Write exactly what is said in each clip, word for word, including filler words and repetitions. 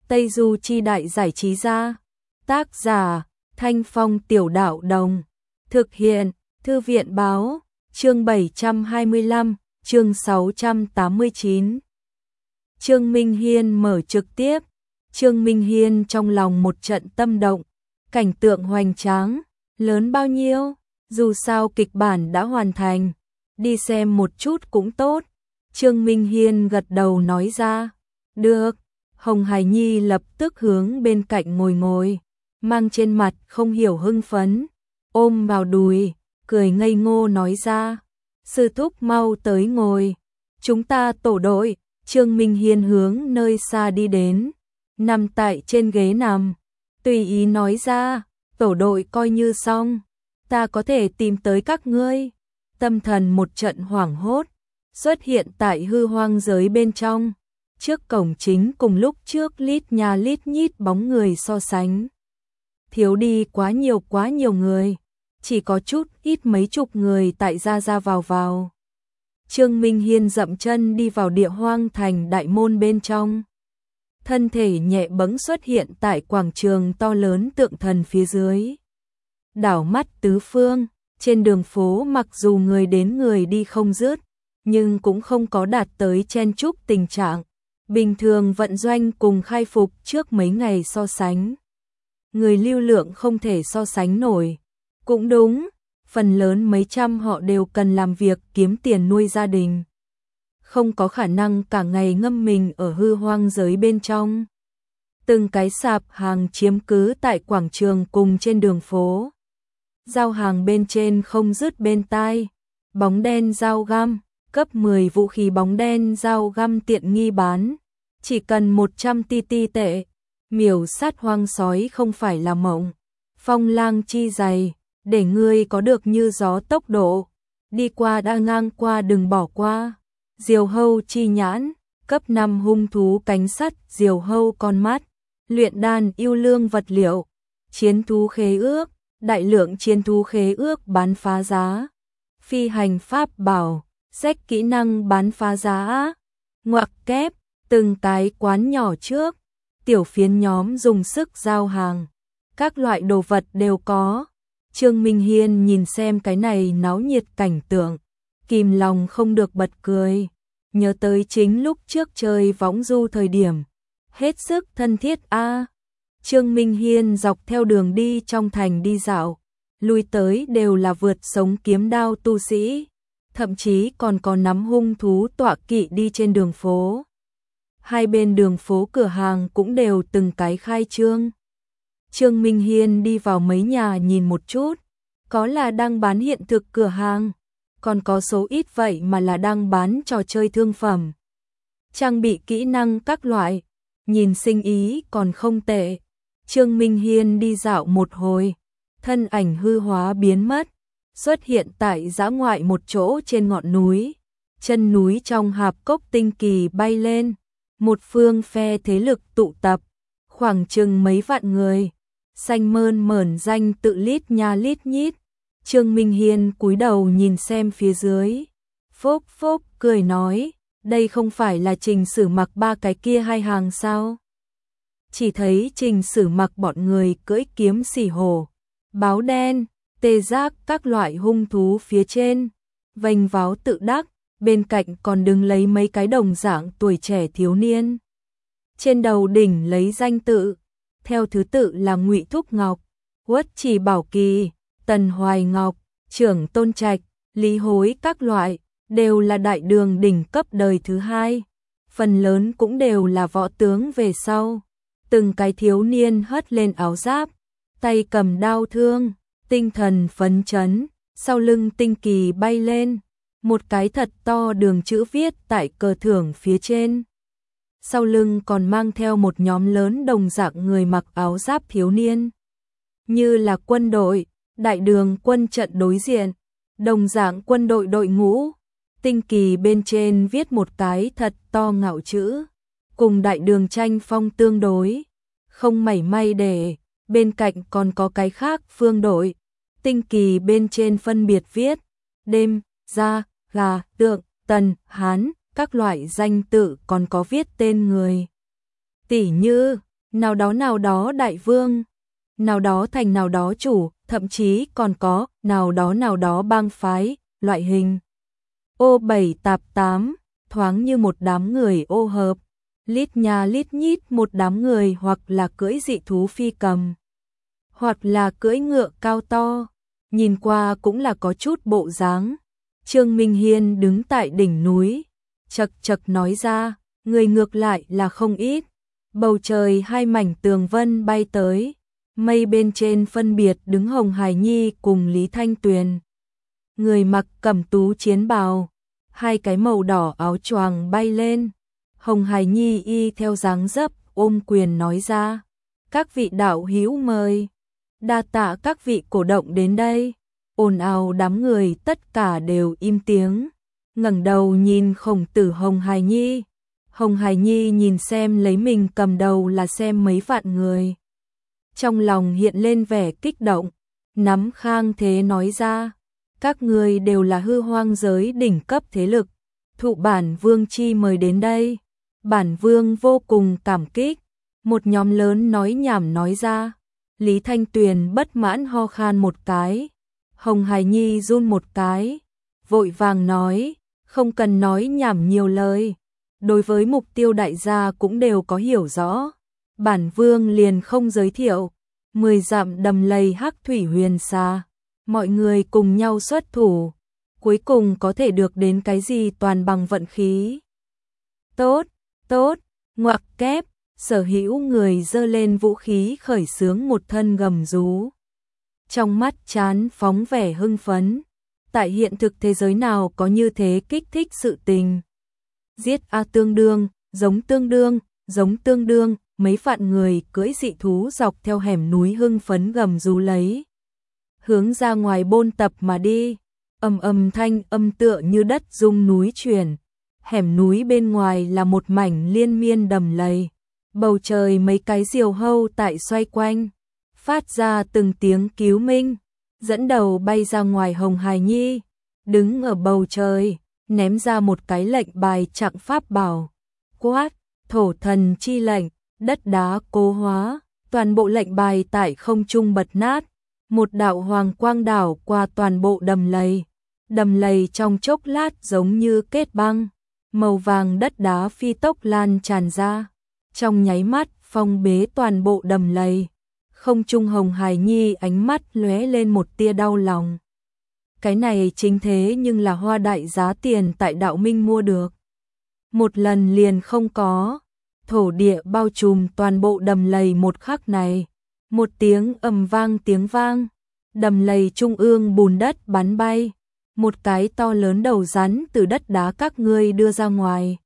Tây Du Chi Đại Giải Trí Gia. Tác giả Thanh Phong Tiểu Đạo Đồng. Thực hiện Thư viện Báo. Chương bảy trăm hai mươi lăm, chương sáu trăm tám mươi chín. Trương Minh Hiên mở trực tiếp. Trương Minh Hiên trong lòng một trận tâm động. Cảnh tượng hoành tráng, lớn bao nhiêu, dù sao kịch bản đã hoàn thành, đi xem một chút cũng tốt. Trương Minh Hiên gật đầu nói ra, được. Hồng Hải Nhi lập tức hướng bên cạnh ngồi ngồi, mang trên mặt không hiểu hưng phấn, ôm vào đùi, cười ngây ngô nói ra, sư thúc mau tới ngồi, chúng ta tổ đội. Trương Minh Hiên hướng nơi xa đi đến, nằm tại trên ghế nằm, tùy ý nói ra, tổ đội coi như xong, ta có thể tìm tới các ngươi. Tâm thần một trận hoảng hốt, xuất hiện tại hư hoang giới bên trong, trước cổng chính cùng lúc trước lít nhà lít nhít bóng người so sánh. Thiếu đi quá nhiều quá nhiều người, chỉ có chút ít mấy chục người tại ra ra vào vào. Trương Minh Hiên dậm chân đi vào địa hoang thành đại môn bên trong. Thân thể nhẹ bẫng xuất hiện tại quảng trường to lớn tượng thần phía dưới. Đảo mắt tứ phương, trên đường phố mặc dù người đến người đi không dứt, nhưng cũng không có đạt tới chen chúc tình trạng. Bình thường vận doanh cùng khai phục trước mấy ngày so sánh. Người lưu lượng không thể so sánh nổi. Cũng đúng, phần lớn mấy trăm họ đều cần làm việc kiếm tiền nuôi gia đình. Không có khả năng cả ngày ngâm mình ở hư hoang giới bên trong. Từng cái sạp hàng chiếm cứ tại quảng trường cùng trên đường phố. Giao hàng bên trên không dứt bên tai. Bóng đen dao găm, cấp mười vũ khí bóng đen dao găm tiện nghi bán. Chỉ cần một trăm ti ti tệ. Miểu sát hoang sói không phải là mộng. Phong lang chi dày, để ngươi có được như gió tốc độ. Đi qua đã ngang qua đừng bỏ qua. Diều hâu chi nhãn, cấp năm hung thú cánh sắt, diều hâu con mắt. Luyện đan yêu lương vật liệu. Chiến thú khế ước, đại lượng chiến thú khế ước bán phá giá. Phi hành pháp bảo, sách kỹ năng bán phá giá. Ngoặc kép, từng cái quán nhỏ trước. Tiểu phiến nhóm dùng sức giao hàng. Các loại đồ vật đều có. Trương Minh Hiên nhìn xem cái này náo nhiệt cảnh tượng, kìm lòng không được bật cười, nhớ tới chính lúc trước chơi võng du thời điểm, hết sức thân thiết a. À. Trương Minh Hiên dọc theo đường đi trong thành đi dạo, lui tới đều là vượt sống kiếm đao tu sĩ, thậm chí còn có nắm hung thú tọa kỵ đi trên đường phố. Hai bên đường phố cửa hàng cũng đều từng cái khai trương. Trương Minh Hiên đi vào mấy nhà nhìn một chút, có là đang bán hiện thực cửa hàng, còn có số ít vậy mà là đang bán trò chơi thương phẩm. Trang bị kỹ năng các loại, nhìn sinh ý còn không tệ. Trương Minh Hiên đi dạo một hồi, thân ảnh hư hóa biến mất, xuất hiện tại dã ngoại một chỗ trên ngọn núi. Chân núi trong hạp cốc tinh kỳ bay lên, một phương phe thế lực tụ tập, khoảng chừng mấy vạn người. Xanh mơn mởn danh tự lít nha lít nhít. Trương Minh Hiên cúi đầu nhìn xem phía dưới. Phốc phốc cười nói, đây không phải là Trình Sử Mặc ba cái kia hai hàng sao? Chỉ thấy Trình Sử Mặc bọn người cưỡi kiếm xỉ hổ, báo đen, tê giác các loại hung thú phía trên, vênh váo tự đắc, bên cạnh còn đứng lấy mấy cái đồng dạng tuổi trẻ thiếu niên. Trên đầu đỉnh lấy danh tự, theo thứ tự là Ngụy Thúc Ngọc, Uất Chỉ Bảo Kỳ, Tần Hoài Ngọc, Trưởng Tôn Trạch, Lý Hối các loại, đều là đại đường đỉnh cấp đời thứ hai. Phần lớn cũng đều là võ tướng về sau. Từng cái thiếu niên hất lên áo giáp, tay cầm đao thương, tinh thần phấn chấn, sau lưng tinh kỳ bay lên. Một cái thật to đường chữ viết tại cờ thưởng phía trên. Sau lưng còn mang theo một nhóm lớn đồng dạng người mặc áo giáp thiếu niên. Như là quân đội, đại đường quân trận đối diện, đồng dạng quân đội đội ngũ. Tinh kỳ bên trên viết một cái thật to ngạo chữ, cùng đại đường tranh phong tương đối. Không mảy may để, bên cạnh còn có cái khác phương đội. Tinh kỳ bên trên phân biệt viết, đêm, gia, gà, tượng, tần, hán, các loại danh tự còn có viết tên người. Tỷ như, nào đó nào đó đại vương, nào đó thành nào đó chủ, thậm chí còn có nào đó nào đó bang phái, loại hình. Ô bảy tạp tám, thoáng như một đám người ô hợp, lít nhà lít nhít một đám người hoặc là cưỡi dị thú phi cầm, hoặc là cưỡi ngựa cao to, nhìn qua cũng là có chút bộ dáng. Trương Minh Hiên đứng tại đỉnh núi, chật chật nói ra, người ngược lại là không ít. Bầu trời hai mảnh tường vân bay tới, mây bên trên phân biệt đứng Hồng Hải Nhi cùng Lý Thanh Tuyền. Người mặc cẩm tú chiến bào, hai cái màu đỏ áo choàng bay lên. Hồng Hải Nhi y theo dáng dấp ôm quyền nói ra, các vị đạo hữu mời, đa tạ các vị cổ động đến đây. Ồn ào đám người tất cả đều im tiếng, ngẩng đầu nhìn khổng tử Hồng Hải Nhi. Hồng Hải Nhi nhìn xem lấy mình cầm đầu là xem mấy vạn người. Trong lòng hiện lên vẻ kích động, nắm khang thế nói ra, các người đều là hư hoang giới đỉnh cấp thế lực, thụ bản vương chi mời đến đây. Bản vương vô cùng cảm kích. Một nhóm lớn nói nhảm nói ra. Lý Thanh Tuyền bất mãn ho khan một cái. Hồng Hải Nhi run một cái, vội vàng nói, không cần nói nhảm nhiều lời. Đối với mục tiêu đại gia cũng đều có hiểu rõ. Bản vương liền không giới thiệu. Mười dặm đầm lầy hắc thủy huyền xà. Mọi người cùng nhau xuất thủ. Cuối cùng có thể được đến cái gì toàn bằng vận khí. Tốt, tốt, ngoặc kép. Sở hữu người giơ lên vũ khí khởi xướng một thân gầm rú. Trong mắt chán phóng vẻ hưng phấn. Tại hiện thực thế giới nào có như thế kích thích sự tình. Giết A tương đương, giống tương đương, giống tương đương, mấy vạn người cưỡi dị thú dọc theo hẻm núi hưng phấn gầm rú lấy. Hướng ra ngoài bôn tập mà đi, ầm ầm thanh âm tựa như đất rung núi chuyển. Hẻm núi bên ngoài là một mảnh liên miên đầm lầy. Bầu trời mấy cái diều hâu tại xoay quanh, phát ra từng tiếng cứu minh, dẫn đầu bay ra ngoài Hồng Hải Nhi, đứng ở bầu trời, ném ra một cái lệnh bài trạng pháp bảo, quát, thổ thần chi lệnh, đất đá cố hóa, toàn bộ lệnh bài tại không trung bật nát, một đạo hoàng quang đảo qua toàn bộ đầm lầy, đầm lầy trong chốc lát giống như kết băng, màu vàng đất đá phi tốc lan tràn ra. Trong nháy mắt, phong bế toàn bộ đầm lầy. Không trung Hồng Hải Nhi ánh mắt lóe lên một tia đau lòng. Cái này chính thế nhưng là hoa đại giá tiền tại đạo minh mua được. Một lần liền không có. Thổ địa bao trùm toàn bộ đầm lầy một khắc này. Một tiếng ầm vang tiếng vang. Đầm lầy trung ương bùn đất bắn bay. Một cái to lớn đầu rắn từ đất đá các ngươi đưa ra ngoài.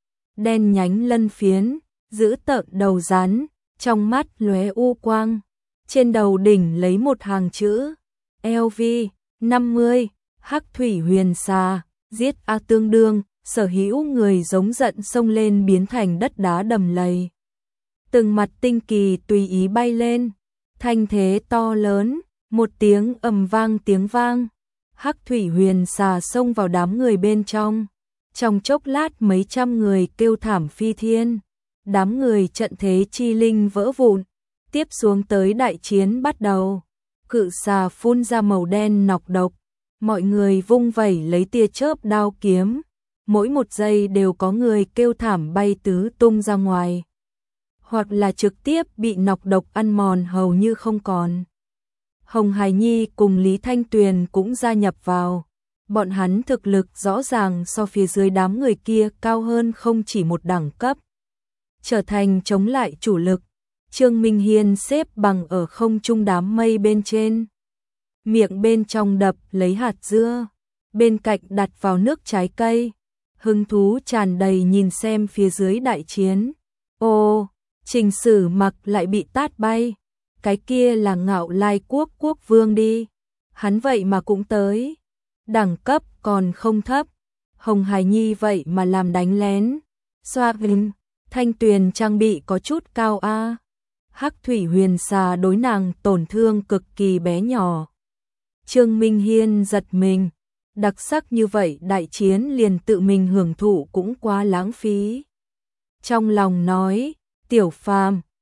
Đen nhánh lân phiến. Giữ tợn đầu rắn, trong mắt lóe u quang, trên đầu đỉnh lấy một hàng chữ L V năm mươi, hắc thủy huyền xà, giết A tương đương, sở hữu người giống giận xông lên biến thành đất đá đầm lầy. Từng mặt tinh kỳ tùy ý bay lên, thanh thế to lớn, một tiếng ầm vang tiếng vang, hắc thủy huyền xà xông vào đám người bên trong, trong chốc lát mấy trăm người kêu thảm phi thiên. Đám người trận thế chi linh vỡ vụn, tiếp xuống tới đại chiến bắt đầu. Cự xà phun ra màu đen nọc độc, mọi người vung vẩy lấy tia chớp đao kiếm, mỗi một giây đều có người kêu thảm bay tứ tung ra ngoài, hoặc là trực tiếp bị nọc độc ăn mòn hầu như không còn. Hồng Hải Nhi cùng Lý Thanh Tuyền cũng gia nhập vào, bọn hắn thực lực rõ ràng so phía dưới đám người kia cao hơn không chỉ một đẳng cấp. Trở thành chống lại chủ lực. Trương Minh Hiên xếp bằng ở không trung đám mây bên trên. Miệng bên trong đập lấy hạt dưa. Bên cạnh đặt vào nước trái cây. Hứng thú tràn đầy nhìn xem phía dưới đại chiến. Ô, Trình Sử Mặc lại bị tát bay. Cái kia là Ngạo Lai quốc quốc vương đi. Hắn vậy mà cũng tới. Đẳng cấp còn không thấp. Hồng Hải Nhi vậy mà làm đánh lén. Xoa vinh. Thanh Tuyền trang bị có chút cao a. Hắc thủy huyền xà đối nàng tổn thương cực kỳ bé nhỏ. Trương Minh Hiên giật mình, đặc sắc như vậy đại chiến liền tự mình hưởng thụ cũng quá lãng phí. Trong lòng nói, Tiểu Phàm,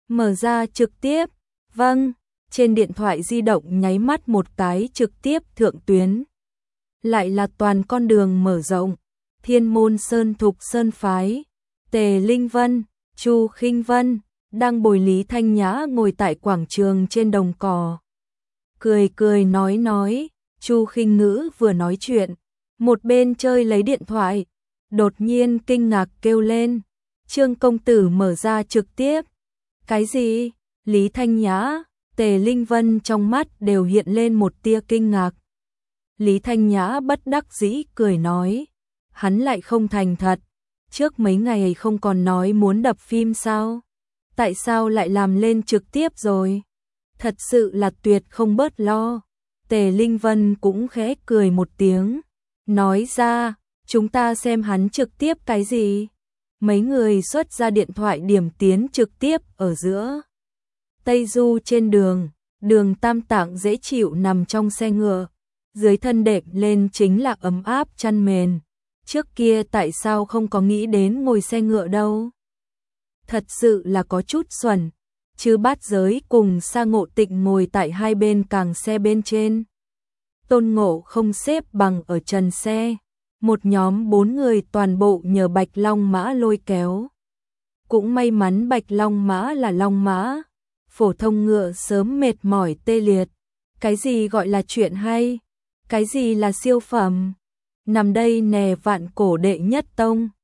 Mở ra trực tiếp. Vâng, trên điện thoại di động nháy mắt một cái trực tiếp thượng tuyến. Lại là toàn con đường mở rộng. Thiên Môn Sơn Thục Sơn Phái, Tề Linh Vân, Chu Khinh Vân đang bồi Lý Thanh Nhã ngồi tại quảng trường trên đồng cỏ. Cười cười nói nói, Chu Khinh Ngữ vừa nói chuyện, một bên chơi lấy điện thoại, đột nhiên kinh ngạc kêu lên, Trương công tử mở ra trực tiếp. Cái gì? Lý Thanh Nhã, Tề Linh Vân trong mắt đều hiện lên một tia kinh ngạc. Lý Thanh Nhã bất đắc dĩ cười nói, hắn lại không thành thật, trước mấy ngày không còn nói muốn đập phim sao? Tại sao lại làm lên trực tiếp rồi? Thật sự là tuyệt không bớt lo. Tề Linh Vân cũng khẽ cười một tiếng, nói ra, chúng ta xem hắn trực tiếp cái gì? Mấy người xuất ra điện thoại điểm tiến trực tiếp ở giữa. Tây Du trên đường, Đường Tam Tạng dễ chịu nằm trong xe ngựa, dưới thân đệm lên chính là ấm áp chăn mền. Trước kia tại sao không có nghĩ đến ngồi xe ngựa đâu? Thật sự là có chút xuẩn, chứ Bát Giới cùng Sa Ngộ Tịnh ngồi tại hai bên càng xe bên trên. Tôn Ngộ không xếp bằng ở trần xe, một nhóm bốn người toàn bộ nhờ Bạch Long Mã lôi kéo. Cũng may mắn Bạch Long Mã là Long Mã, phổ thông ngựa sớm mệt mỏi tê liệt. Cái gì gọi là chuyện hay? Cái gì là siêu phẩm? Nằm đây nè vạn cổ đệ nhất tông.